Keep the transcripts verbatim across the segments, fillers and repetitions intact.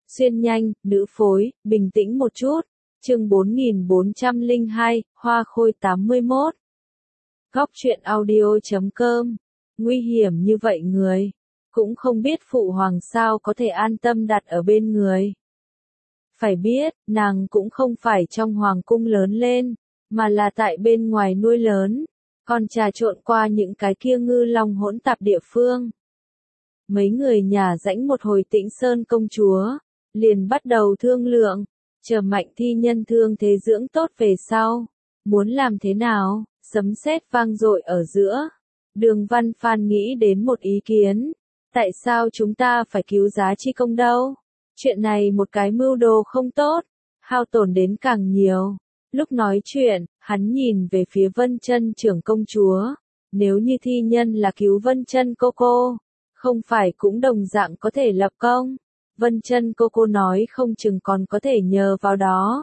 Xuyên nhanh, nữ phối, bình tĩnh một chút. Chương bốn nghìn bốn trăm lẻ hai, Hoa Khôi tám mươi mốt. Góc truyện audio chấm com. Nguy hiểm như vậy người, cũng không biết phụ hoàng sao có thể an tâm đặt ở bên người. Phải biết, nàng cũng không phải trong hoàng cung lớn lên, mà là tại bên ngoài nuôi lớn, còn trà trộn qua những cái kia ngư long hỗn tạp địa phương. Mấy người nhà rãnh một hồi Tĩnh Sơn công chúa, liền bắt đầu thương lượng, chờ Mạnh Thi Nhân thương thế dưỡng tốt về sau, muốn làm thế nào, sấm sét vang dội ở giữa. Đường Văn Phan nghĩ đến một ý kiến, tại sao chúng ta phải cứu Giá Chi Công đâu? Chuyện này một cái mưu đồ không tốt, hao tổn đến càng nhiều. Lúc nói chuyện, hắn nhìn về phía Vân Chân trưởng công chúa, nếu như Thi Nhân là cứu Vân Chân cô cô, không phải cũng đồng dạng có thể lập công. Vân Chân cô cô nói không chừng còn có thể nhờ vào đó.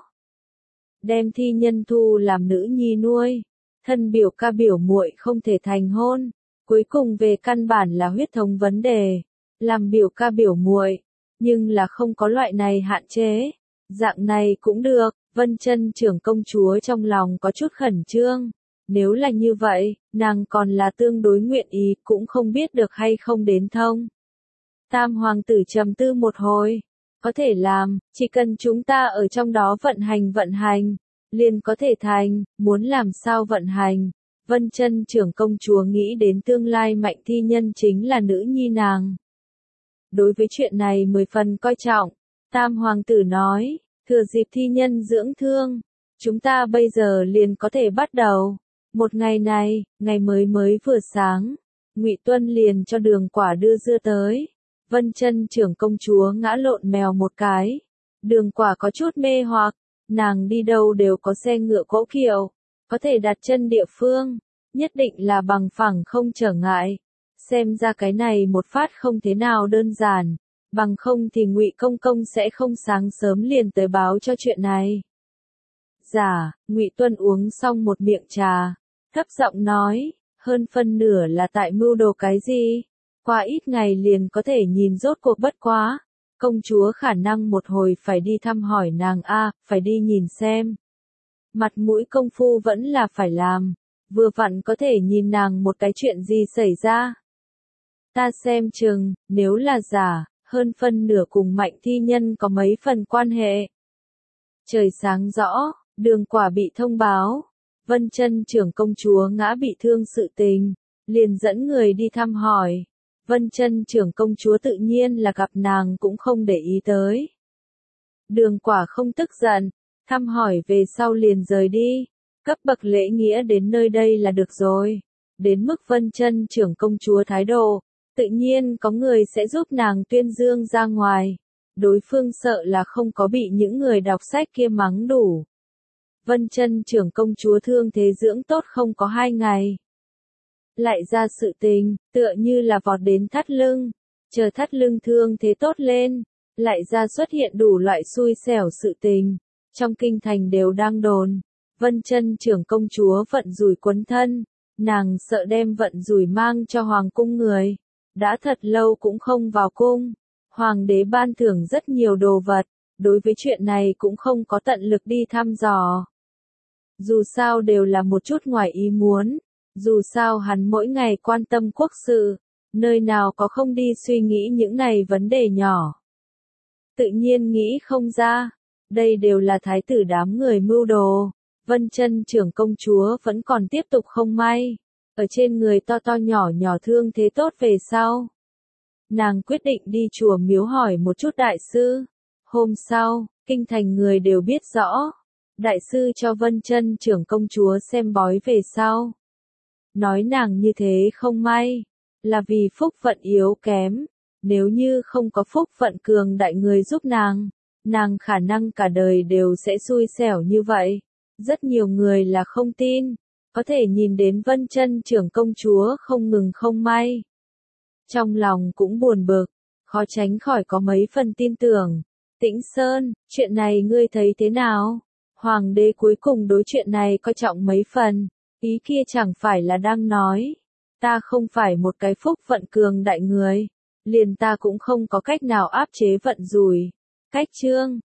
Đem Thi Nhân thu làm nữ nhi nuôi, thân biểu ca biểu muội không thể thành hôn, cuối cùng về căn bản là huyết thống vấn đề, làm biểu ca biểu muội, nhưng là không có loại này hạn chế. Dạng này cũng được, Vân Chân trưởng công chúa trong lòng có chút khẩn trương. Nếu là như vậy, nàng còn là tương đối nguyện ý, cũng không biết được hay không đến thông. Tam hoàng tử trầm tư một hồi, có thể làm, chỉ cần chúng ta ở trong đó vận hành vận hành, liền có thể thành, muốn làm sao vận hành. Vân Chân trưởng công chúa nghĩ đến tương lai Mạnh Thi Nhân chính là nữ nhi nàng. Đối với chuyện này mười phần coi trọng, Tam hoàng tử nói, thừa dịp Thi Nhân dưỡng thương, chúng ta bây giờ liền có thể bắt đầu. Một ngày này, ngày mới mới vừa sáng, Ngụy Tuân liền cho Đường Quả đưa dưa tới. Vân Chân trưởng công chúa ngã lộn mèo một cái. Đường Quả có chút mê hoặc, nàng đi đâu đều có xe ngựa cỗ kiệu, có thể đặt chân địa phương, nhất định là bằng phẳng không trở ngại. Xem ra cái này một phát không thế nào đơn giản, bằng không thì Ngụy công công sẽ không sáng sớm liền tới báo cho chuyện này. Dạ, Ngụy Tuân uống xong một miệng trà, thấp giọng nói, hơn phân nửa là tại mưu đồ cái gì, qua ít ngày liền có thể nhìn rốt cuộc bất quá. Công chúa khả năng một hồi phải đi thăm hỏi nàng a, phải đi nhìn xem. Mặt mũi công phu vẫn là phải làm, vừa vặn có thể nhìn nàng một cái chuyện gì xảy ra. Ta xem chừng, nếu là giả, hơn phân nửa cùng Mạnh Thi Nhân có mấy phần quan hệ. Trời sáng rõ, Đường Quả bị thông báo, Vân Chân trưởng công chúa ngã bị thương sự tình, liền dẫn người đi thăm hỏi. Vân Chân trưởng công chúa tự nhiên là gặp nàng cũng không để ý tới. Đường Quả không tức giận, thăm hỏi về sau liền rời đi, cấp bậc lễ nghĩa đến nơi đây là được rồi. Đến mức Vân Chân trưởng công chúa thái độ, tự nhiên có người sẽ giúp nàng tuyên dương ra ngoài. Đối phương sợ là không có bị những người đọc sách kia mắng đủ. Vân Chân trưởng công chúa thương thế dưỡng tốt không có hai ngày. Lại ra sự tình, tựa như là vọt đến thắt lưng, chờ thắt lưng thương thế tốt lên, lại ra xuất hiện đủ loại xui xẻo sự tình. Trong kinh thành đều đang đồn, Vân Chân trưởng công chúa vận rủi quấn thân, nàng sợ đem vận rủi mang cho hoàng cung người, đã thật lâu cũng không vào cung. Hoàng đế ban thưởng rất nhiều đồ vật, đối với chuyện này cũng không có tận lực đi thăm dò. Dù sao đều là một chút ngoài ý muốn, dù sao hắn mỗi ngày quan tâm quốc sự, nơi nào có không đi suy nghĩ những này vấn đề nhỏ. Tự nhiên nghĩ không ra, đây đều là thái tử đám người mưu đồ. Vân Chân trưởng công chúa vẫn còn tiếp tục không may, ở trên người to to nhỏ nhỏ thương thế tốt về sau. Nàng quyết định đi chùa miếu hỏi một chút đại sư. Hôm sau, kinh thành người đều biết rõ, đại sư cho Vân Chân trưởng công chúa xem bói về sau. Nói nàng như thế không may, là vì phúc vận yếu kém, nếu như không có phúc vận cường đại người giúp nàng, nàng khả năng cả đời đều sẽ xui xẻo như vậy. Rất nhiều người là không tin, có thể nhìn đến Vân Chân trưởng công chúa không ngừng không may. Trong lòng cũng buồn bực, khó tránh khỏi có mấy phần tin tưởng. Tĩnh Sơn, chuyện này ngươi thấy thế nào? Hoàng đế cuối cùng đối chuyện này coi trọng mấy phần, ý kia chẳng phải là đang nói, ta không phải một cái phúc vận cường đại người, liền ta cũng không có cách nào áp chế vận rủi. Cách chương